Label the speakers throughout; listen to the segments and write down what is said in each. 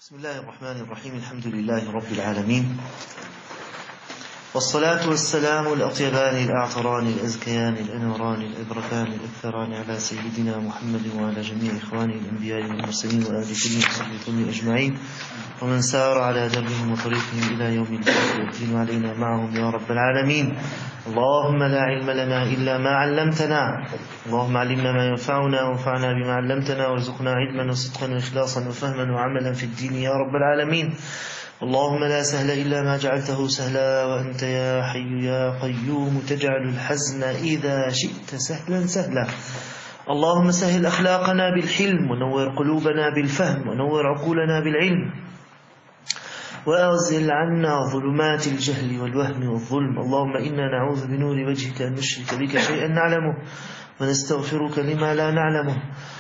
Speaker 1: بسم الله الرحمن الرحيم. الحمد لله رب العالمين، والصلاة والسلام الأطيبان الأعطران الأزكيان الأنوران الأبركان الأكثران على سيدنا محمد وعلى جميع إخوانه الأنبياء والمرسلين وآل كل وصحبه أجمعين ومن سار على دربهم وطريقهم إلى يوم الدين علينا معهم يا رب العالمين. اللهم لا علم لنا إلا ما علمتنا، اللهم علمنا ما ينفعنا وانفعنا بما علمتنا وارزقنا علما وصدقا وإخلاصا وفهما وعملا في الدين يا رب العالمين. اللهم لا سهل إلا ما جعلته سهلا، وأنت يا حي يا قيوم تجعل الحزن إذا شئت سهلا سهلا. اللهم سهل أخلاقنا بالحلم، ونور قلوبنا بالفهم، ونور عقولنا بالعلم، وأزل عنا ظلمات الجهل والوهم والظلم. اللهم إنا نعوذ بنور وجهك أن نشرك بك شيئا نعلمه، ونستغفرك لما لا نعلمه.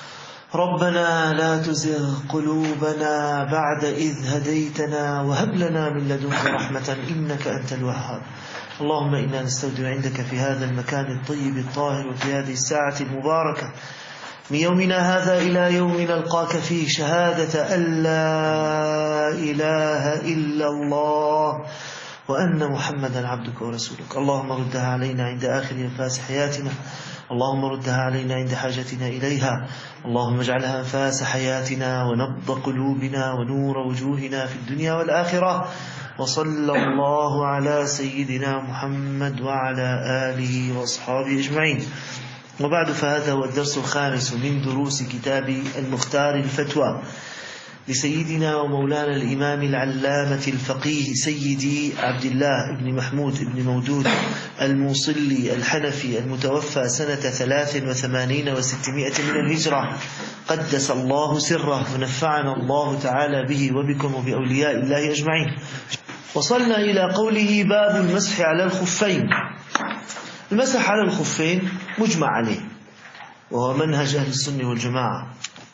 Speaker 1: ربنا لا تزغ قلوبنا بعد إذ هديتنا، وهب لنا من لدنك رحمة إنك أنت الوهاب. اللهم إنا نستودع عندك في هذا المكان الطيب الطاهر وفي هذه الساعة المباركة من يومنا هذا إلى يوم نلقاك فيه شهادة أن لا إله إلا الله وأن محمدا عبدك ورسولك. اللهم ردها علينا عند آخر أنفاس حياتنا، اللهم ردها علينا عند حاجتنا إليها. اللهم اجعلها أنفاس حياتنا ونبض قلوبنا ونور وجوهنا في الدنيا والآخرة. وصلى الله على سيدنا محمد وعلى آله وأصحابه أجمعين. وبعد، فهذا هو الدرس الخامس من دروس كتاب المختار الفتوى لسيدنا ومولانا الإمام العلامة الفقيه سيدي عبد الله بن محمود بن مودود الموصلي الحنفي المتوفى سنة 83 و600 من الهجرة، قدس الله سره ونفعنا الله تعالى به وبكم وبأولياء الله أجمعين. وصلنا إلى قوله باب المسح على الخفين. المسح على الخفين مجمع عليه، وهو منهج أهل السنة والجماعة.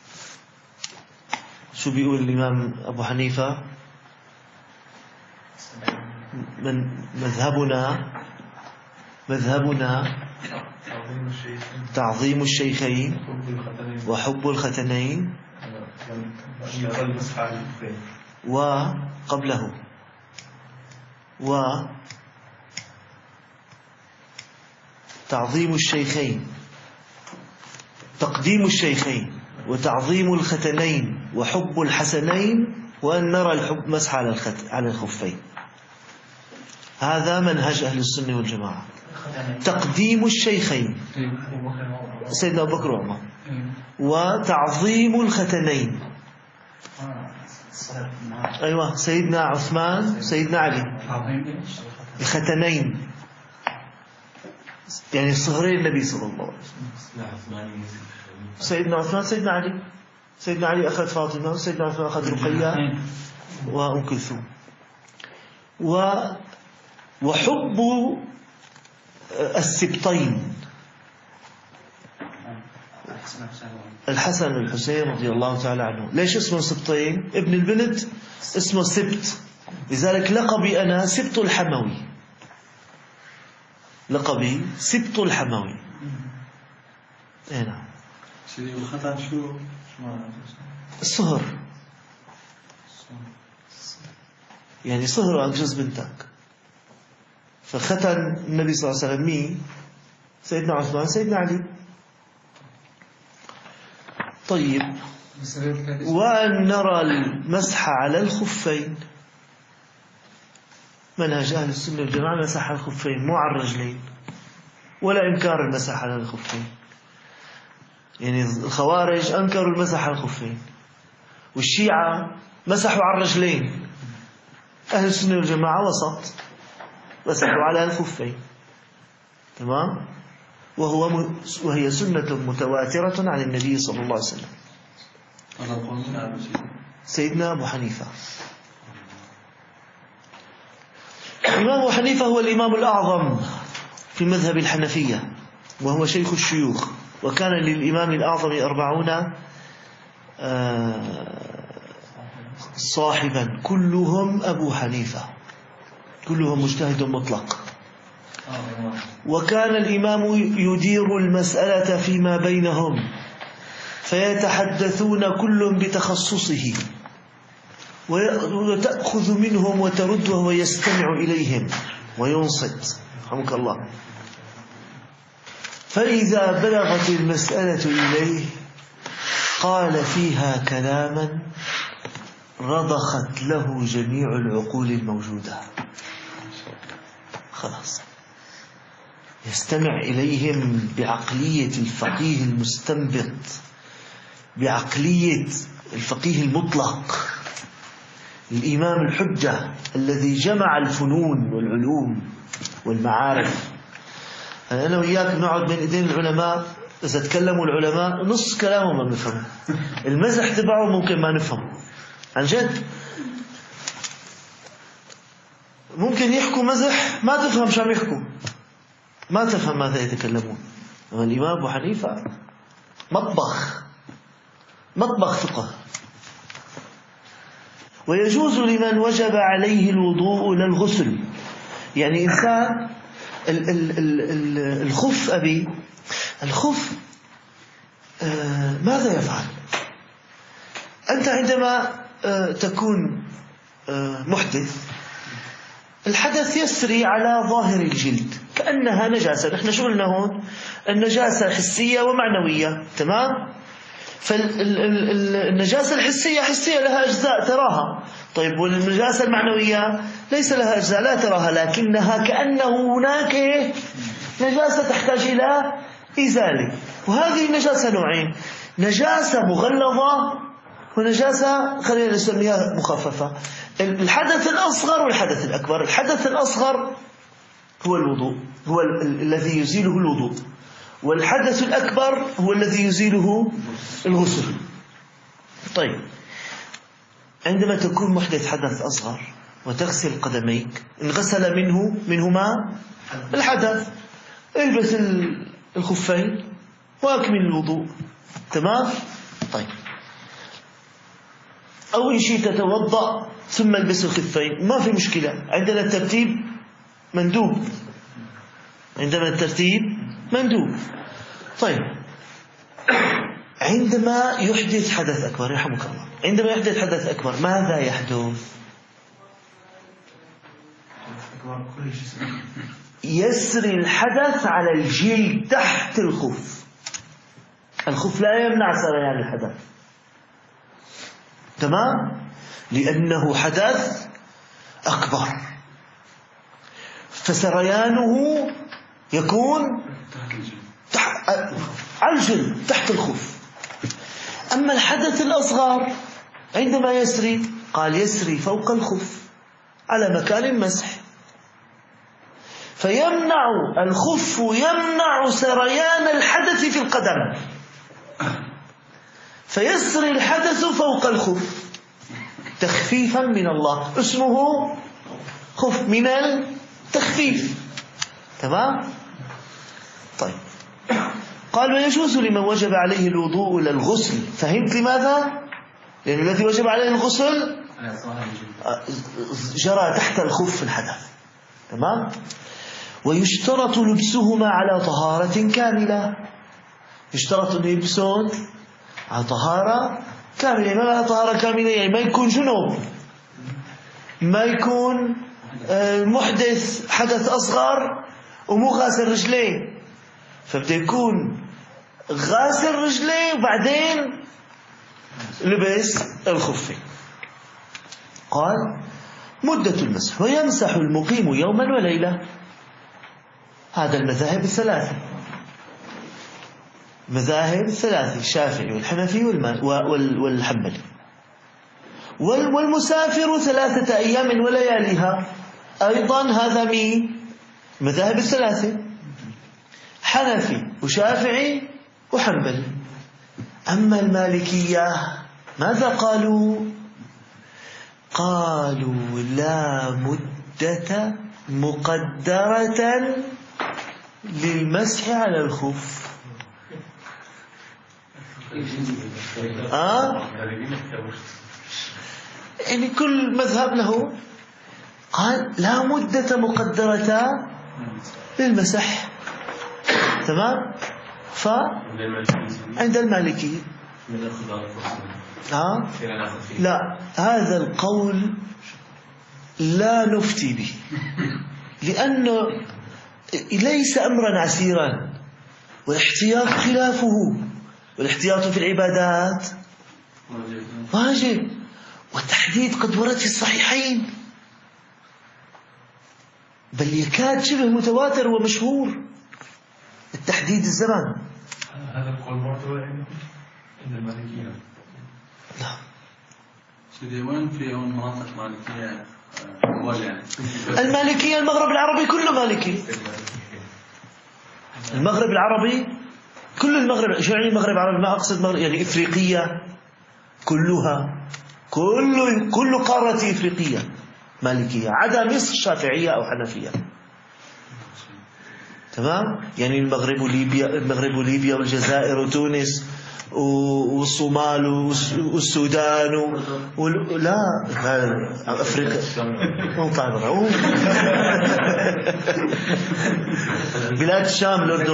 Speaker 1: شو بيقول الإمام أبو حنيفة؟ من مذهبنا تعظيم الشيخين وحب الختنين وقبله تعظيم الشيخين، تقديم الشيخين وتعظيم الختنين وحب الحسنين، وأن نرى الحب مسح على الخفين. هذا منهج أهل السنة والجماعة. تقديم الشيخين سيدنا أبو بكر وعمر، وتعظيم الختنين أيوة سيدنا عثمان سيدنا علي. الختنين يعني صهرين النبي صلى الله عليه وسلم. سيدنا عثمان سيدنا علي. سيدنا علي أخذ فاطمة، وسيدنا عثمان أخذ رقية وأم كلثوم. وحب السبطين الحسن والحسين رضي الله تعالى عنه. ليش اسمه سبطين؟ ابن البنت اسمه سبط، لذلك لقبي أنا سبط الحموي، لقبي سبط الحموي. هنا
Speaker 2: الختان شو
Speaker 1: الصهر، يعني صهر أنجز بنتك. فختن النبي صلى الله عليه وسلم مين؟ سيدنا عثمان سيدنا علي. طيب، وأن نرى المسح على الخفين. منهج أهل السنة والجماعة مسح على الخفين، مو على الرجلين، ولا إنكار المسح على الخفين. يعني الخوارج أنكروا المسح على الخفين، والشيعة مسحوا على الرجلين. أهل السنة والجماعة وسط، مسحوا على الخفين. تمام؟ وهي سنة متواترة عن النبي صلى الله عليه وسلم. سيدنا أبو حنيفة. الإمام أبو حنيفة هو الإمام الأعظم في مذهب الحنفية، وهو شيخ الشيوخ، وكان للإمام الأعظم 40 صاحبا كلهم أبو حنيفة، كلهم مجتهد مطلق. وكان الإمام يدير المسألة فيما بينهم، فيتحدثون كل بتخصصه، وتأخذ منهم وترد وهو يستمع إليهم وينصت رحمك الله. فإذا بلغت المسألة إليه قال فيها كلاما رضخت له جميع العقول الموجودة. خلاص يستمع إليهم بعقلية الفقيه المستنبط، بعقلية الفقيه المطلق، الإمام الحجة الذي جمع الفنون والعلوم والمعارف. أنا وإياك نقعد بين إيدين العلماء، إذا تكلموا العلماء نص كلامهم ما نفهم، المزح تبعه ممكن ما نفهم عن جد، ممكن يحكوا مزح ما تفهم شو عم يحكوا، ما تفهم ماذا يتكلمون. الإمام أبو حنيفة مطبخ فقه. ويجوز لمن وجب عليه الوضوء للغسل، يعني إنسان الخف أبي الخف ماذا يفعل؟ أنت عندما تكون محدث الحدث يسري على ظاهر الجلد كأنها نجاسة. نحن شو قلنا هون؟ النجاسة حسية ومعنوية، تمام؟ فالنجاسة الحسية حسية لها أجزاء تراها، طيب والنجاسة المعنوية ليس لها أجزاء لا تراها، لكنها كأنه هناك نجاسة تحتاج إلى إزالة. وهذه النجاسة نوعين، نجاسة مغلظة ونجاسة خلينا نسميها مخففة. الحدث الأصغر والحدث الأكبر. الحدث الأصغر هو الوضوء، هو الذي يزيله الوضوء، والحدث الأكبر هو الذي يزيله الغسل. طيب عندما تكون محدث حدث أصغر وتغسل قدميك، انغسل منهما الحدث، البس الخفين واكمل الوضوء، تمام؟ طيب أو إن شئت تتوضأ ثم البس الخفين، ما في مشكلة، عندنا الترتيب مندوب، عندنا الترتيب مندوب. طيب عندما يحدث حدث أكبر، يرحمك الله، عندما يحدث حدث أكبر ماذا يحدث؟ يسري الحدث على الجلد تحت الخف. الخف لا يمنع سريان الحدث، تمام؟ لأنه حدث أكبر، فسريانه يكون على الجلد تحت الخف. أما الحدث الأصغر عندما يسري، قال يسري فوق الخف على مكان المسح، فيمنع الخف يمنع سريان الحدث في القدم، فيسري الحدث فوق الخف تخفيفا من الله، اسمه خف من التخفيف، تمام؟ طيب قال ويجوز لمن وجب عليه الوضوء للغسل. فهمت لماذا؟ لأن الذي وجب عليه الغسل جرى تحت الخف الحدث، تمام؟ ويشترط لبسهما على طهارة كاملة، يشترط أن يلبسون على طهارة كاملة. ما على طهارة كاملة؟ يعني ما يكون جنوب، ما يكون محدث حدث أصغر ومو غاسل رجليه، فبده يكون غاسل رجليه وبعدين لبس الخفين. قال مدة المسح ويمسح المقيم يوما وليلة. هذا المذاهب الثلاثة، مذاهب ثلاثة، الشافعي والحنفي والحنبلي. والمسافر 3 أيام ولياليها أيضا، هذا مين؟ مذاهب الثلاثة، حنفي وشافعي وحنبلي. أما المالكية ماذا قالوا؟ قالوا لا مدة مقدرة للمسح على الخف. يعني كل مذهب له قال لا مدة مقدرة للمسح، تمام؟ فعند المالكية لا، هذا القول لا نفتي به، لأنه ليس أمرا عسيرا، والاحتياط خلافه، والاحتياط في العبادات واجب، والتحديد قد ورد في الصحيحين، بل يكاد شبه متواتر ومشهور التحديد الزمن.
Speaker 2: هذا القول معتبر عند المالكية؟
Speaker 1: لا.
Speaker 2: سيدي وين في مناطق مالكية؟
Speaker 1: المالكية المغرب العربي كله مالكي. المغرب العربي كل المغرب، شو يعني المغرب العربي؟ ما أقصد مغرب يعني إفريقية كلها، كل قارة إفريقية مالكية، عدا مصر شافعية أو حنفية. تمام؟ يعني المغرب وليبيا والجزائر وتونس والصومال والسودان لا أفريقيا بلاد الشام، الأردن،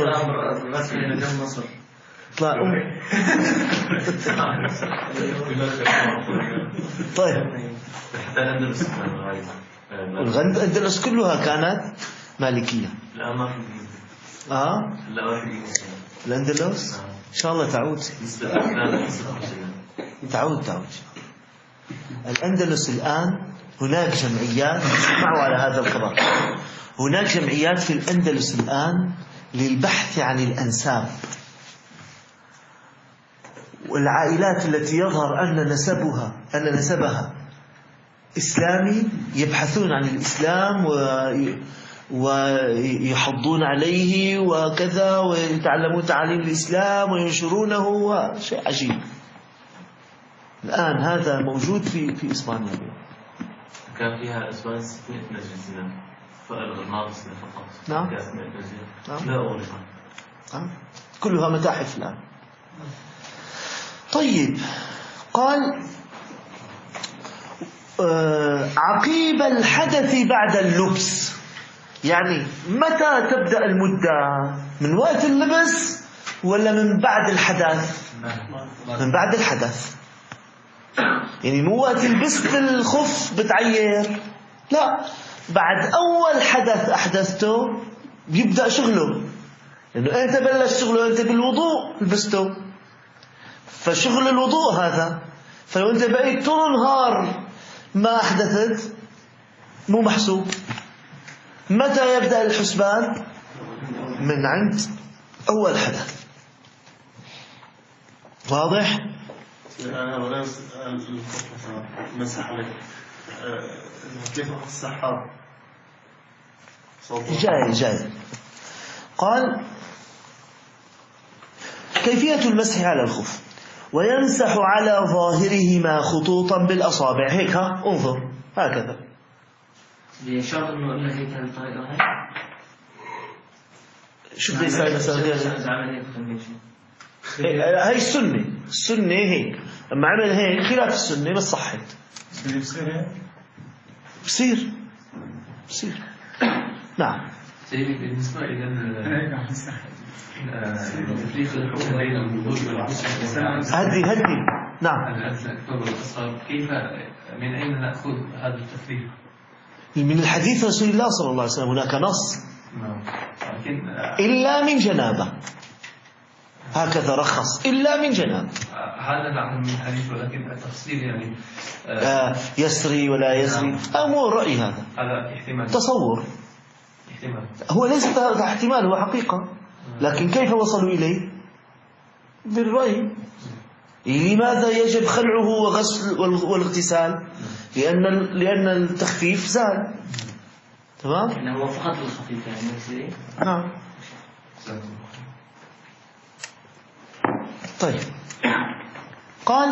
Speaker 1: طيب الأندلس كلها كانت مالكية. الأندلس إن شاء الله تعود. الأندلس الآن هناك جمعيات، اسمعوا على هذا الخبر، هناك جمعيات في الأندلس الآن للبحث عن الأنساب، والعائلات التي يظهر أن نسبها إسلامي يبحثون عن الإسلام ويحضون عليه وكذا، ويتعلمون تعاليم الإسلام وينشرونه، شيء عجيب. الآن هذا موجود في إسبانيا.
Speaker 3: كان فيها إسبانيا 600 نجزية فالغرناطس فقط.
Speaker 1: نعم.
Speaker 3: لا أولها.
Speaker 1: كلها متاحف الآن. طيب، قال عقيب الحدث بعد اللبس، يعني متى تبدأ المدة؟ من وقت اللبس ولا من بعد الحدث؟ من بعد الحدث، يعني مو وقت لبست الخف بتعير، لا، بعد أول حدث أحدثته بيبدأ شغله، لأنه أنت بلش شغله أنت بالوضوء لبسته، فشغل الوضوء هذا. فلو أنت بقيت طول نهار ما أحدثت مو محسوب. متى يبدأ الحسبان؟ من عند أول حدث. واضح؟
Speaker 4: أنا مسح عليك كيف السحاب
Speaker 1: جاي. قال كيفية المسح على الخف: ويمسح على ظاهرهما خطوطا بالأصابع. هيك، انظر هكذا.
Speaker 5: بشرط انه قلنا هيك هالطريقة هاي.
Speaker 1: شو بده يصير مثلا؟ هاي السنة هيك، لما عمل هيك خلاف السنة بس صحت. بصير نعم.
Speaker 2: بالنسبة إلى تفريق الحكم بين الوضوء والغسل،
Speaker 1: هدي نعم.
Speaker 2: الأكبر والأصغر، كيف من أين نأخذ هذا التفريق؟
Speaker 1: من الحديث رسول الله صلى الله عليه وسلم، هناك نص إلا من جنابة، هكذا رخص، إلا من جنابة.
Speaker 2: هذا نعلم من الحديث، ولكن التفصيل يعني
Speaker 1: يسري ولا يسري، مو رأي، هذا
Speaker 2: احتمال،
Speaker 1: تصور، هو ليس احتمال، هو حقيقة، لكن كيف وصلوا إليه؟ بالرأي. لماذا يجب خلعه وغسل والاغتسال؟ لأن التخفيف زال. تمام؟
Speaker 5: إنه هو فقط الخفيف يعني.
Speaker 1: نعم. طيب، قال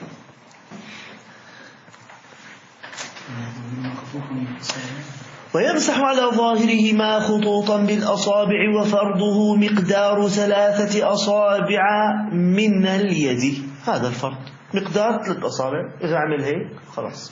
Speaker 1: ويمسح على ظاهرهما خطوطا بالأصابع، وفرضه مقدار 3 أصابع من اليد. هذا الفرض، مقدار 3 أصابع، إذا عمل هيك خلاص.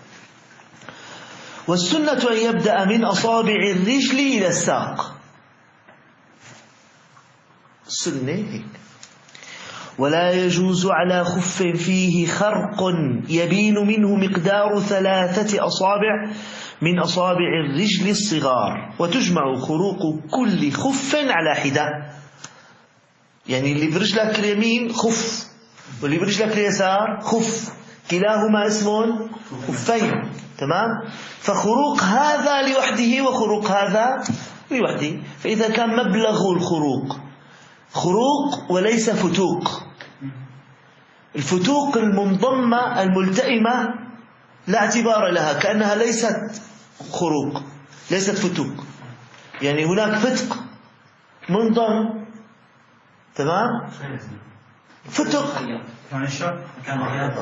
Speaker 1: والسنة أن يبدأ من أصابع الرجل إلى الساق، السنة هيك. ولا يجوز على خف فيه خرق يبين منه مقدار 3 أصابع من أصابع الرجل الصغار، وتجمع خروق كل خف على حدة. يعني اللي برجلك اليمين خف، واللي برجلك اليسار خف، كلاهما اسم خفين. تمام؟ فخروق هذا لوحده وخروق هذا لوحده. فإذا كان مبلغ الخروق خروق وليس فتوق، الفتوق المنضمة الملتئمة لا اعتبار لها، كأنها ليست خروق، ليست فتوق. يعني هناك فتق منضم، تمام؟ فتق
Speaker 5: يعني الشرط كان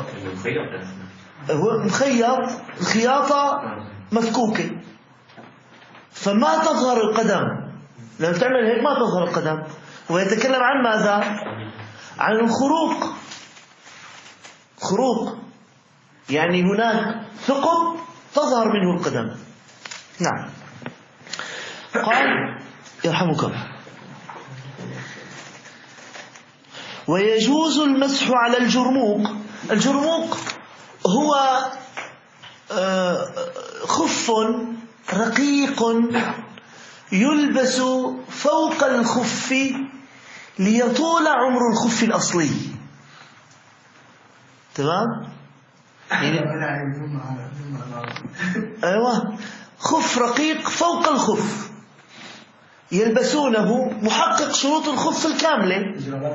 Speaker 1: هو مخيط، الخياطة مفكوكة، فما تظهر القدم. لما تعمل هيك ما تظهر القدم. ويتكلم عن ماذا؟ عن الخروق. خروق يعني هناك ثقب تظهر منه القدم. نعم. قال يرحمكم: ويجوز المسح على الجرموق. الجرموق هو خف رقيق يلبس فوق الخف ليطول عمر الخف الأصلي. تمام؟ أيوة، خف رقيق فوق الخف يلبسونه، محقق شروط الخف الكاملة.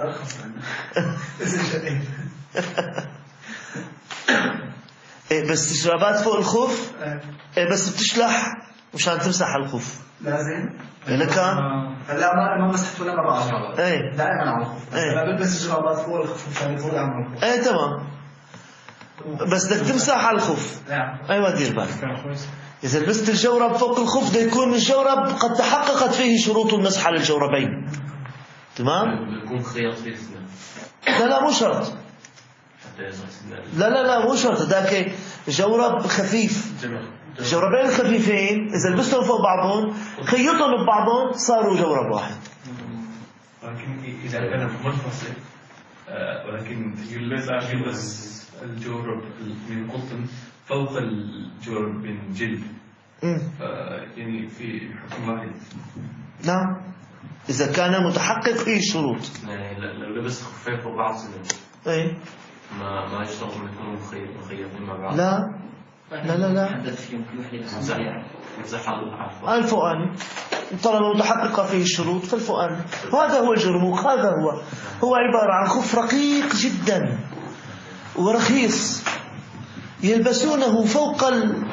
Speaker 1: بس الجرابات فوق الخف بس بتشلح مشان تمسح على الخف.
Speaker 6: لازم
Speaker 1: لك
Speaker 6: هلا ما مسحت ولا ما بعرف دائما على الخف. انا بلبس الجرابات فوق الخف مشان يفوت على الخف.
Speaker 1: تمام، بس بدك تمسح على الخف. ايوه دير بالك، اذا لبست الجورب فوق الخف بده يكون الجورب قد تحققت فيه شروط المسح على الجوربين. تمام؟
Speaker 3: يكون خياط فيه
Speaker 1: لا مو شرط. لا مو شرط. ذاك جورب خفيف، الجوربين الخفيفين إذا لبستهم فوق بعضهم خيطهم ببعضهم صاروا جورب واحد.
Speaker 2: ولكن إذا كان منفصل ولكن يلبس الجورب من قطن فوق الجورب من جلد، يعني في حكم واحد.
Speaker 1: نعم، إذا كان متحقق فيه الشروط.
Speaker 3: يعني لو لبس خفين فوق بعض
Speaker 1: ايه
Speaker 3: ما يشترط انه يكونوا مخيطين مع بعض.
Speaker 1: لا الفؤان طالما متحققة فيه الشروط فالفؤان. وهذا هو الجرموق. هذا هو عبارة عن خف رقيق جدا ورخيص يلبسونه فوق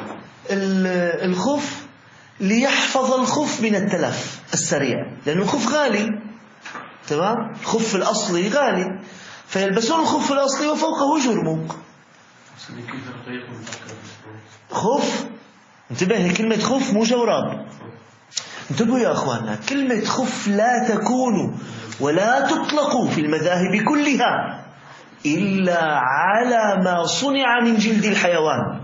Speaker 1: الخف ليحفظ الخف من التلف السريع، لأن الخف غالي. تمام؟ الخف الأصلي غالي، فيلبسون الخف الأصلي وفوقه جرموق. خف، انتبه، كلمة خف مو جورب. انتبهوا يا أخواننا، كلمة خف لا تكون ولا تطلق في المذاهب كلها إلا على ما صنع من جلد الحيوان.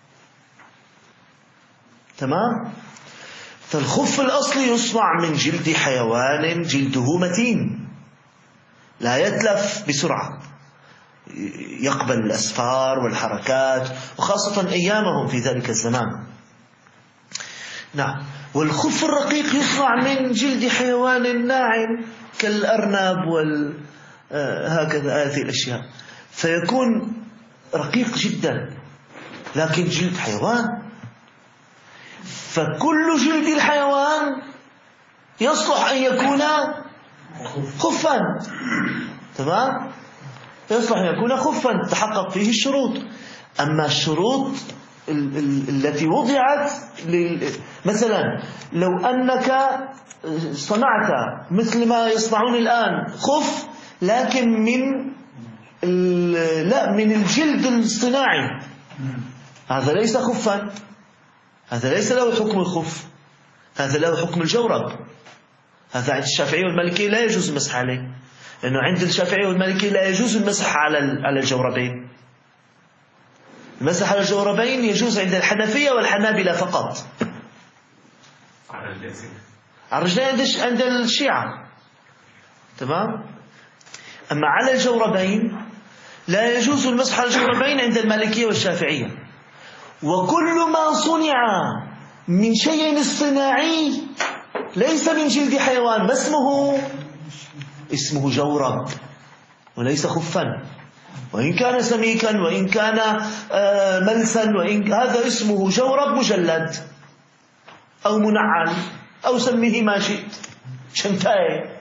Speaker 1: تمام؟ فالخف الأصلي يصنع من جلد حيوان جلده متين لا يتلف بسرعة، يقبل الأسفار والحركات، وخاصة أيامهم في ذلك الزمان. نعم. والخف الرقيق يصنع من جلد حيوان ناعم كالأرنب هكذا هذه الأشياء، فيكون رقيق جدا، لكن جلد حيوان، فكل جلد الحيوان يصلح أن يكون خفا. تمام؟ يصلح أن يكون خفا تحقق فيه الشروط. أما الشروط التي وضعت مثلا لو أنك صنعت مثل ما يصنعون الآن خف لكن من الجلد الصناعي، هذا ليس خفا، هذا ليس له حكم الخف، هذا له حكم الجورب. هذا عند الشافعي والمالكي لا يجوز المسح عليه، لأنه عند الشافعي والمالكي لا يجوز المسح على الجوربين. المسح على الجوربين يجوز عند الحنفية والحنابلة فقط. على الرجلين عند الشيعة. تمام؟ أما على الجوربين لا يجوز المسح على الجوربين عند المالكية والشافعية. وكل ما صنع من شيء اصطناعي ليس من جلد حيوان ما اسمه جورب وليس خفا، وإن كان سميكا وإن كان ملسا، هذا اسمه جورب مجلد أو منعل أو سميه ما شئت، شنتاي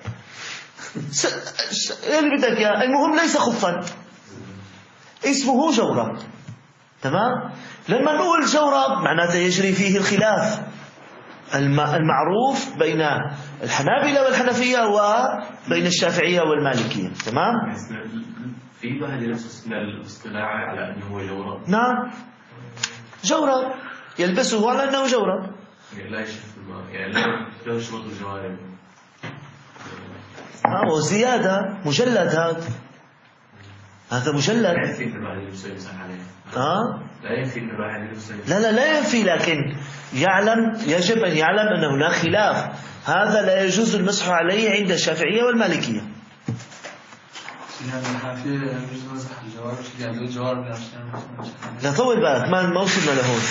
Speaker 1: اللي بدك اياه، المهم ليس خفا، اسمه جورب. تمام. لما نقول جورب معناته يجري فيه الخلاف المعروف بين الحنابلة والحنفية وبين الشافعية والمالكية. تمام.
Speaker 3: في واحد يلبس الاصطلاعي على أنه هو جورب.
Speaker 1: نعم جورب يلبسه على أنه جورب،
Speaker 3: يعني لا يشرب الماء، يعني لا يشرب الجوارب.
Speaker 1: وزيادة مجلد، هذا مجلد.
Speaker 3: لا ينفي أن الواحد يمسح عليه. لا ينفي أن الواحد يمسح.
Speaker 1: لا ينفي، لكن يجب أن يعلم أن هناك خلاف. هذا لا يجوز المسح عليه عند الشافعية والمالكية. لا طول بالك، ما وصلنا لهون.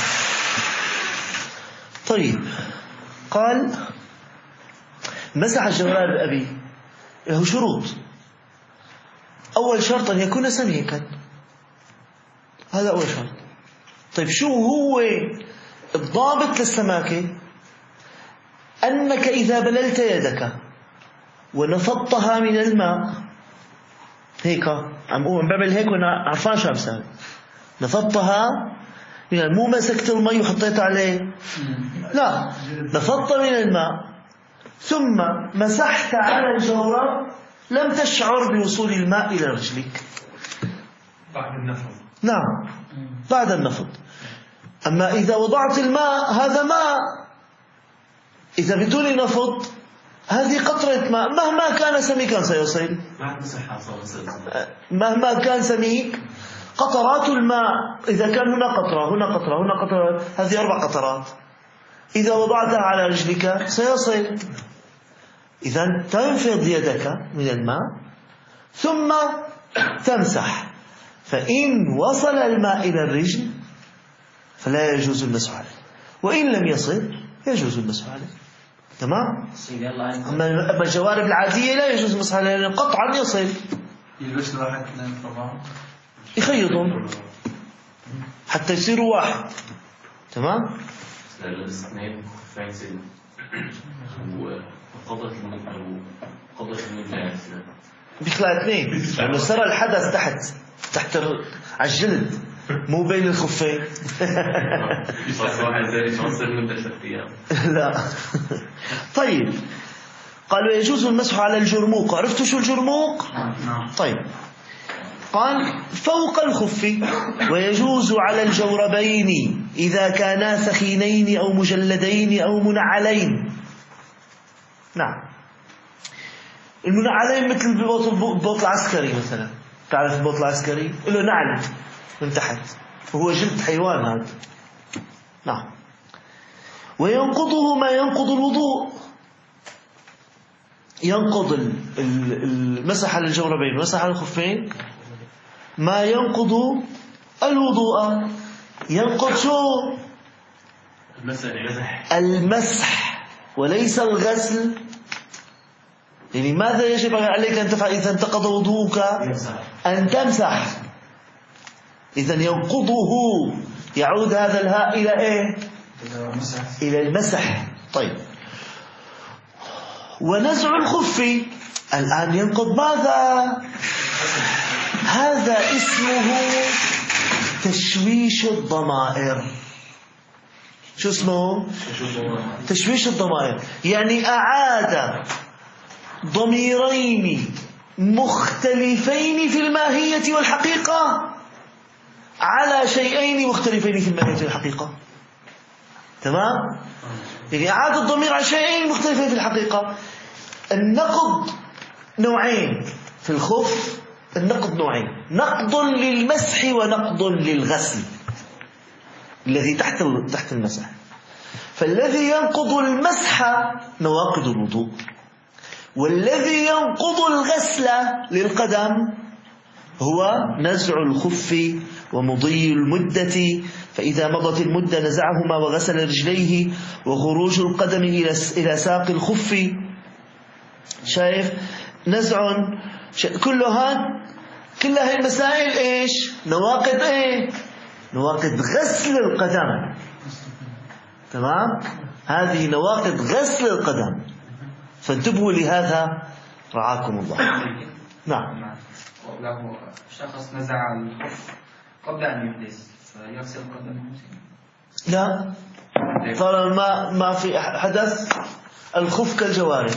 Speaker 1: طيب، قال مسح الجورب أبي له شروط. أول شرط أن يكون سميكا، هذا أول شرط. طيب شو هو الضابط للسماكة؟ أنك إذا بللت يدك ونفضتها من الماء، هيك عم بعمل هيك وأنا عرفان شو عم بسوي، نفضتها يعني مو مسكت المي وحطيت عليه، لا، نفضت من الماء ثم مسحت على الجورب، لم تشعر بوصول الماء إلى رجلك
Speaker 2: بعد النفض.
Speaker 1: نعم بعد النفض. أما إذا وضعت الماء، هذا ماء، إذا بدون نفض هذه قطرة ماء، مهما كان سميكا سيصل، مهما كان سميك. قطرات الماء إذا كان هنا قطرة هنا قطرة هنا قطرة، هذه 4 قطرات، إذا وضعتها على رجلك سيصل. إذن تنفض يدك من الماء ثم تمسح، فإن وصل الماء إلى الرجل فلا يجوز المسح عليه، وإن لم يصل يجوز المسح عليه. تمام. أما الجوارب العادية لا يجوز المسح عليه لأنه قطعا يصل.
Speaker 2: يلبس واحد اثنين طبعا
Speaker 1: يخيطهم حتى يصيروا واحد. تمام.
Speaker 3: لبس اثنين خفين سيد وقضت المجلة
Speaker 1: بيطلع 2 لأنه صار الحدث تحت على الجلد، مو بين الخفين. لا. طيب، قالوا يجوز المسح على الجرموق. عرفتوا شو الجرموق؟ طيب، قال فوق الخف، ويجوز على الجوربين إذا كانا ثخينين أو مجلدين أو منعلين. نعم، المنعلين مثل البوط العسكري مثلا، تعرف البوط العسكري له نعل من تحت وهو جلد حيوان هذا. نعم. وينقضه ما ينقض الوضوء، ينقض المسح على الجوربين والمسح على الخفين ما ينقض الوضوء. ينقض شو؟ المسح وليس الغسل. يعني ماذا يجب عليك أن تفعل إذا انتقض وضوءك؟ أن تمسح. إذن ينقضه، يعود هذا الهاء إلى إيه؟ إلى المسح. طيب، ونزع الخف الآن ينقض ماذا؟ هذا اسمه تشويش الضمائر. شو اسمه؟ تشويش الضمائر، يعني أعاد ضميرين مختلفين في الماهية والحقيقة على شيئين مختلفين في الماهية والحقيقة. تمام؟ يعني أعاد الضمير على شيئين مختلفين في الحقيقة. النقض نوعين في الخف، النقض نوعين، نقض للمسح ونقض للغسل الذي تحت المسح. فالذي ينقض المسح نواقض الوضوء، والذي ينقض الغسل للقدم هو نزع الخف ومضي المدة، فإذا مضت المدة نزعهما وغسل رجليه، وخروج القدم إلى ساق الخف. شايف؟ نزع كلها المسائل إيش؟ نواقض إيه؟ نواقض غسل القدم. تمام؟ هذه نواقض غسل القدم، فانتبهوا لهذا رعاكم الله. نعم.
Speaker 6: لو شخص نزع الخف قبل أن يحدث فيغسل قدمه؟
Speaker 1: لا، طالما ما في حدث. الخف كالجوارح.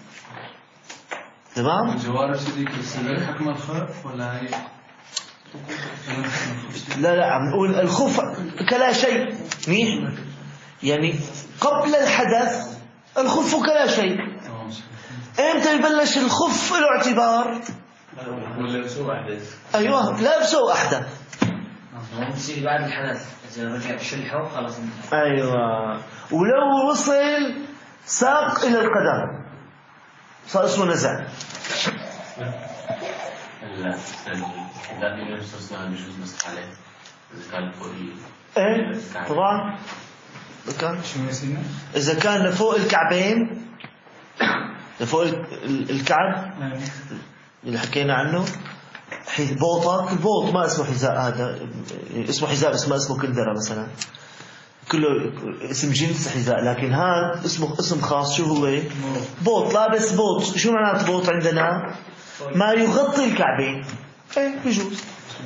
Speaker 1: تمام؟
Speaker 2: الجوارح شديك السبيل حكم الخف ولا هي؟
Speaker 1: لا عم نقول الخف كلا شيء. منيح؟ يعني قبل الحدث الخف كلا شيء. امتى يبلش الخف له اعتبار؟
Speaker 3: ولبسوه أحدث.
Speaker 1: أيوه، لابسه أحدث.
Speaker 5: بصير بعد الحدث إذا رجع شلحه خلاص.
Speaker 1: أيوه، ولو وصل ساق إلى القدم صار اسمه نزع.
Speaker 3: لا يلبس بجوز مسح عليه إذا كان فوق.
Speaker 1: إيه طبعا. إذا كان فوق الكعبين، فوق الكعب اللي حكينا عنه، بوطك، البوط ما اسمه حذاء، هذا اسمه حذاء بس ما اسمه كندرة مثلا، كله اسم جنس حذاء، لكن هذا اسم خاص. شو هو؟ بوط. لابس بوط. شو معنات بوط عندنا؟ ما يغطي الكعبين. ايه بيجوز.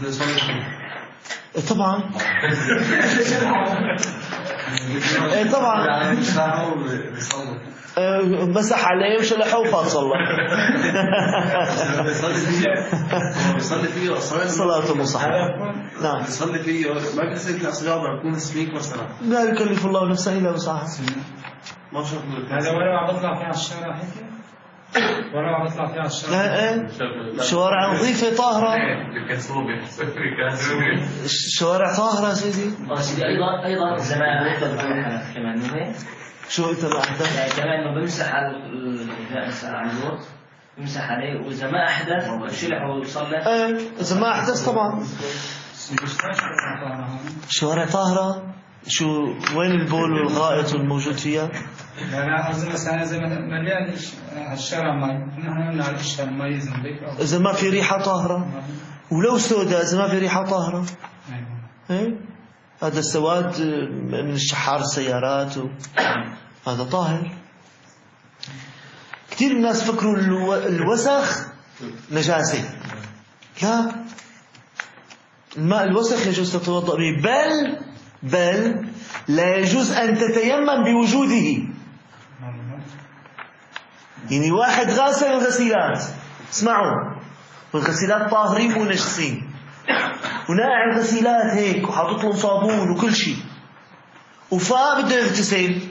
Speaker 1: طبعا. ايه طبعا. مسح عليه وشلحه وفات صلى.
Speaker 4: بيصلي فيه
Speaker 1: صلاة مصحف. نعم.
Speaker 4: بيصلي فيه ما بيحسب الأصغر بيكون سميك مثلا.
Speaker 1: لا يكلف الله نفسا إلا وسعها.
Speaker 4: ما شاء الله.
Speaker 6: هذا ولا عم بطلع فيه على الشارع هيك؟ ولا عم بطلع فيه على الشارع؟
Speaker 1: ايه شوارع نظيفة طاهرة. شوارع طاهرة سيدي.
Speaker 5: سيدي أيضا زمان أحدث كمان هيك.
Speaker 1: شو أنت ما أحدث؟
Speaker 5: يعني كمان إنه بمسح على إذا مسح على البوط بمسح عليه، وإذا ما أحدث شلح وصلى.
Speaker 1: إيه إذا ما أحدث طبعا. شوارع طاهرة. شو وين البول والغائط الموجود فيها؟
Speaker 6: أنا قصدي مثلا إذا مليان الشارع مي، نحن نمنع الشارع مي
Speaker 1: إذا ما في ريحة طاهرة، ولو سوداء إذا ما في ريحة طاهرة. إيه هذا السواد من الشحار السيارات هذا طاهر. كثير الناس فكروا الوسخ نجاسة. لا، الماء الوسخ يجوز تتوضأ به، بل لا يجوز أن تتيمم بوجوده. يعني واحد غاسل الغسيلات، اسمعوا، والغسيلات طاهرين ونجسين، وناقع الغسيلات هيك وحاطط لهم صابون وكل شيء، بده يغتسل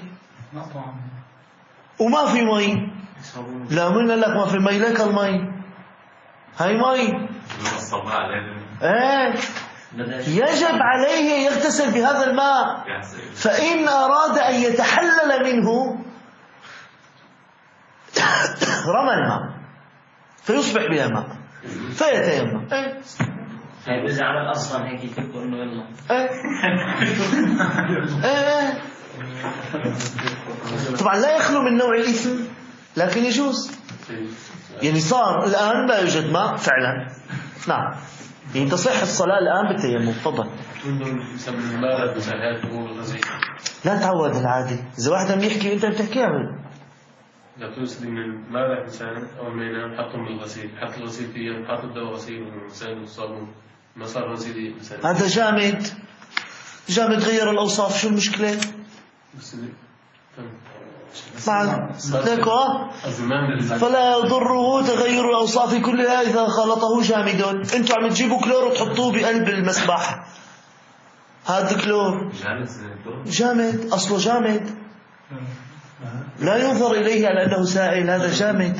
Speaker 1: وما في مي. لا من قال لك ما في مي؟ لك المي هاي مي. ايه يجب عليه يغتسل بهذا الماء، فإن أراد أن يتحلل منه رمى الماء فيصبح بها ماء فيتيمم.
Speaker 5: طيب إذا عمل أصلا هيك يفكر إنه يلا.
Speaker 1: طبعا لا يخلو من نوع الإثم، لكن يجوز. يعني صار الآن لا يوجد ماء فعلا. نعم، يعني تصح الصلاة الآن بالتيمم. تفضل. لا تعود العادي. إذا واحد عم يحكي أنت بتحكيها
Speaker 3: لا توصل من المالح مثلا أو من ينام حطهم بالغسيل، حط الغسيل فيه، حط الدواء غسيل والغسيل والصابون، ما صار غسيل مثلا.
Speaker 1: هذا جامد غير الأوصاف، شو المشكلة؟ فلا يضره تغير الأوصاف كلها إذا خلطه جامد. أنتوا عم تجيبوا كلور وتحطوه بقلب المسبح، هذا كلور جامد، أصله جامد، لا ينظر إليه على أنه سائل، هذا جامد.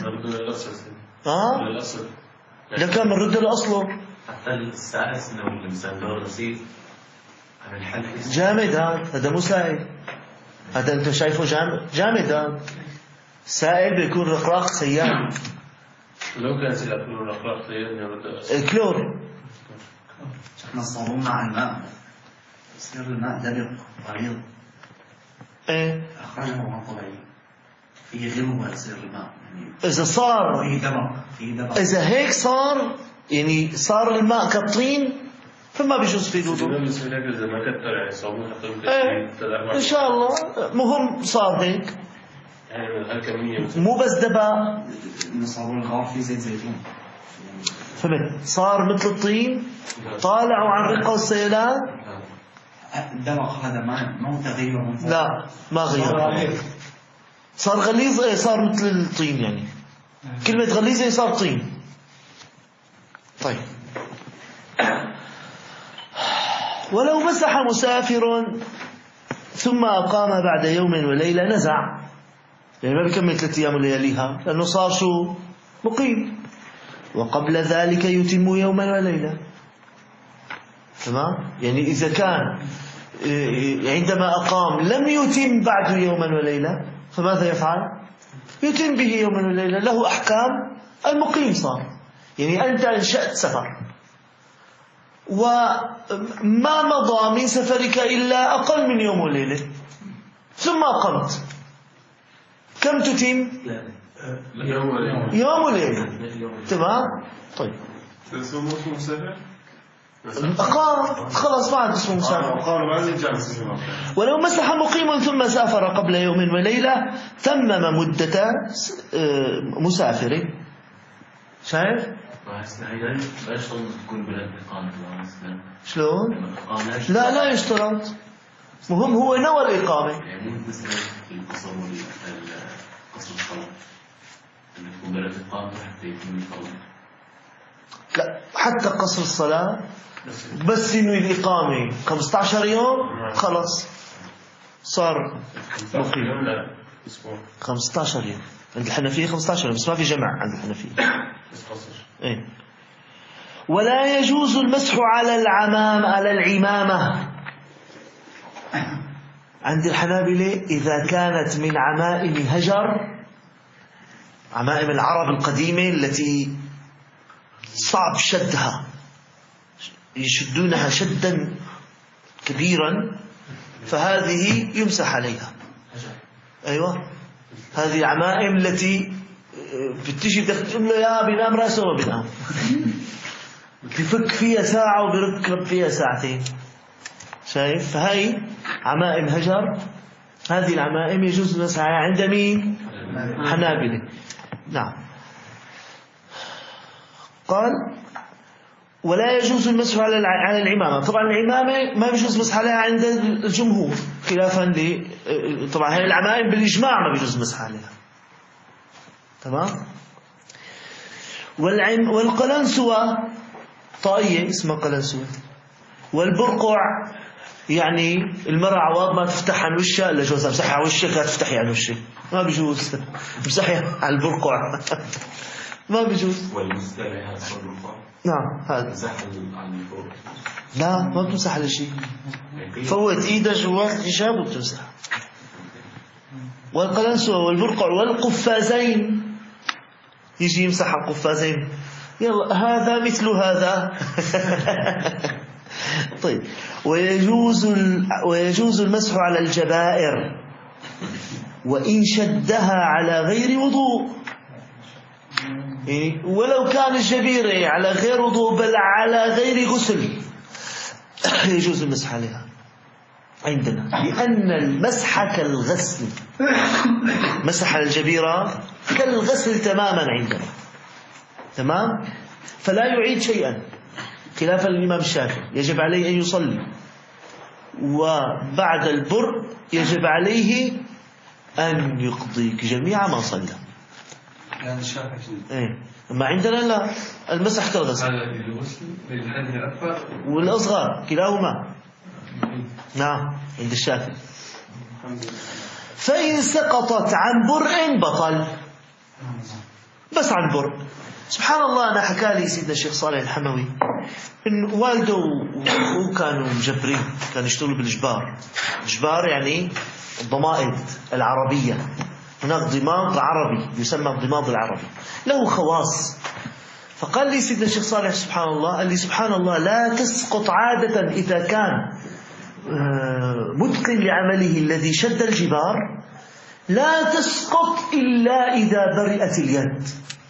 Speaker 1: لكن من رد الأصله
Speaker 3: حتى السائس إنه الإنسان دور غسيل عن الحل
Speaker 1: جامد. هذا مو سائل، هذا أنت شايفه جامد. سائل بيكون رقراق سيال.
Speaker 3: لو كان سيال رقراق سيال
Speaker 1: كلور.
Speaker 6: احنا الصابون مع الماء يصير الماء دلق غليظ.
Speaker 1: ايه
Speaker 6: اخرجه من طبيعي في غلوة يصير الماء يعني
Speaker 1: اذا صار
Speaker 6: في دمق
Speaker 1: اذا هيك صار يعني صار الماء كالطين فما بيجوز فيه الوضوء.
Speaker 3: إذا ما كتر يعني صابون
Speaker 1: ايه ان شاء الله مهم صار هيك
Speaker 3: يعني هالكمية
Speaker 1: مو بس دباء.
Speaker 6: الصابون الغار فيه زيت زيتون
Speaker 1: فهمت صار مثل الطين طالعوا عن الرقة والسيلان.
Speaker 6: الدمق هذا ما تغير
Speaker 1: لا ما غير صار غليظ. ايه صار مثل الطين يعني كلمة غليظ ايه صار طين. طيب ولو مسح مسافر ثم أقام بعد يوم وليلة نزع يعني ما بيكمل 3 أيام ولياليها لأنه صار شو مقيم. وقبل ذلك يتم يوما وليلة. تمام يعني إذا كان عندما أقام لم يتم بعد يوما وليلة فماذا يفعل؟ يتم به يوما وليلة له أحكام المقيم. صار يعني أنت أنشأت سفر وما مضى من سفرك إلا أقل من يوم وليلة ثم أقمت كم تتم؟ يوم وليلة. تمام. طيب أقام خلاص ما عاد اسمه مسافر. ولو مسح مقيم ثم سافر قبل يوم وليلة تمم مدة مسافر. شايف؟
Speaker 7: لا يشترط تكون بلد إقامة
Speaker 1: شلون؟ لا يشترط. مهم هو نوى الإقامة.
Speaker 7: يعني مثلا في القصر قصر الصلاة أن تكون بلد إقامة حتى يتم الصلاة.
Speaker 1: لا حتى قصر الصلاة بس إنه الإقامة 15 يوم خلاص صار مقيم. 15 يوم عند الحنفية 15 يوم بس ما في جمع عند الحنفية. إيه. ولا يجوز المسح على العمامة عند الحنابلة إذا كانت من عمائم هجر عمائم العرب القديمة التي صعب شدها يشدونها شدا كبيرا فهذه يمسح عليها. أيوة هذه عمائم التي بتجي بدك تقول له يا بينام راسه وبينام بفك فيها ساعة وبركب فيها ساعتين. شايف؟ فهي عمائم هجر. هذه العمائم يجوز المسح عند مين؟ حنابلة. نعم. قال ولا يجوز المسح على العمامة. طبعا العمامة ما يجوز المسح عليها عند الجمهور خلافا طبعا هاي العمائم بالإجماع ما يجوز المسح عليها. تمام. والقلنسوة طاقية اسمها قلنسوة. والبرقع يعني المرأة عوض ما تفتح عن وشها إلا جوزها مسحها على وشك لا تفتحي عن وشك ما بيجوز. مسحي على البرقع ما بيجوز.
Speaker 7: والمستريح الصدر.
Speaker 1: نعم هذا
Speaker 7: مسح على الفوق.
Speaker 1: لا ما بتمسح على شيء. فوت ايدك جوات الحجاب وبتمسح. والقلنسوة والبرقع والقفازين يجي يمسح على القفازين. يلا هذا مثل هذا. طيب ويجوز المسح على الجبائر وإن شدها على غير وضوء. يعني ولو كان الجبيرة على غير وضوء بل على غير غسل يجوز المسح عليها عندنا لأن المسح كالغسل. مسح على الجبيرة كالغسل تماما عندنا. تمام. فلا يعيد شيئا خلافا للإمام الشافعي يجب عليه أن يصلي وبعد البر يجب عليه أن يقضي جميع ما صلى.
Speaker 2: يعني الشافعي
Speaker 1: إيه. أما عندنا لا المسح كالغسل.
Speaker 2: هذا الغسل للحد الأكبر
Speaker 1: والأصغر كلاهما. نعم عند الشافعي. فإن سقطت عن برء بطل. بس عن برء. سبحان الله أنا حكى لي سيدنا الشيخ صالح الحموي إن والده وكانوا مجبرين كانوا يشتغلوا بالجبار. الجبار يعني الضمائد العربية هناك ضماد عربي يسمى الضماد العربي، له خواص. فقال لي سيدنا الشيخ صالح سبحان الله، قال لي سبحان الله لا تسقط عادة إذا كان متقن لعمله الذي شد الجبار، لا تسقط إلا إذا برئت اليد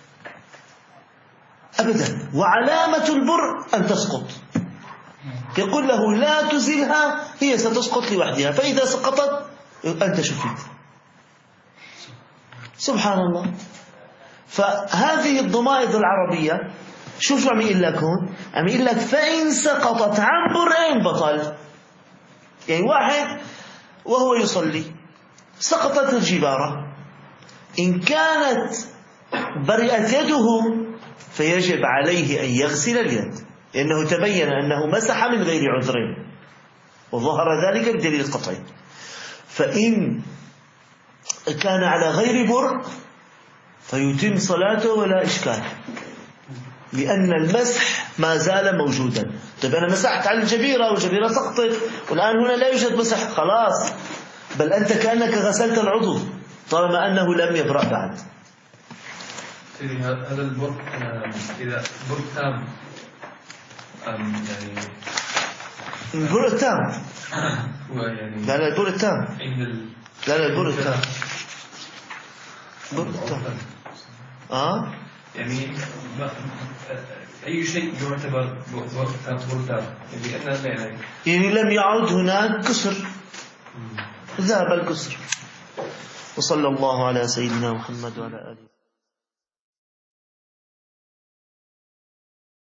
Speaker 1: أبدا، وعلامة البرء أن تسقط. يقول له لا تزلها، هي ستسقط لوحدها، فإذا سقطت أنت شفيت. سبحان الله. فهذه الضمائد العربية شو عم يقول لك هون؟ عم يقول لك فإن سقطت عن برئين بطل. يعني واحد وهو يصلي سقطت الجبارة، إن كانت برئت يده فيجب عليه أن يغسل اليد، لأنه تبين أنه مسح من غير عذر وظهر ذلك بدليل قطعي. فإن كان على غير برء فيتم صلاته ولا إشكال، لأن المسح ما زال موجودا. طيب أنا مسحت على الجبيرة والجبيرة سقطت والآن هنا لا يوجد مسح، خلاص، بل أنت كأنك غسلت العضو طالما أنه لم يبرأ بعد.
Speaker 2: هذا البرء إذا برء تام يعني
Speaker 1: البرء التام
Speaker 2: هو يعني
Speaker 1: لا البرء التام لا البرء التام برء التام
Speaker 2: يعني أي شيء يعتبر برء تام
Speaker 1: يعني لم يعد هناك كسر، ذهب الكسر. وصلى الله على سيدنا محمد وعلى آله.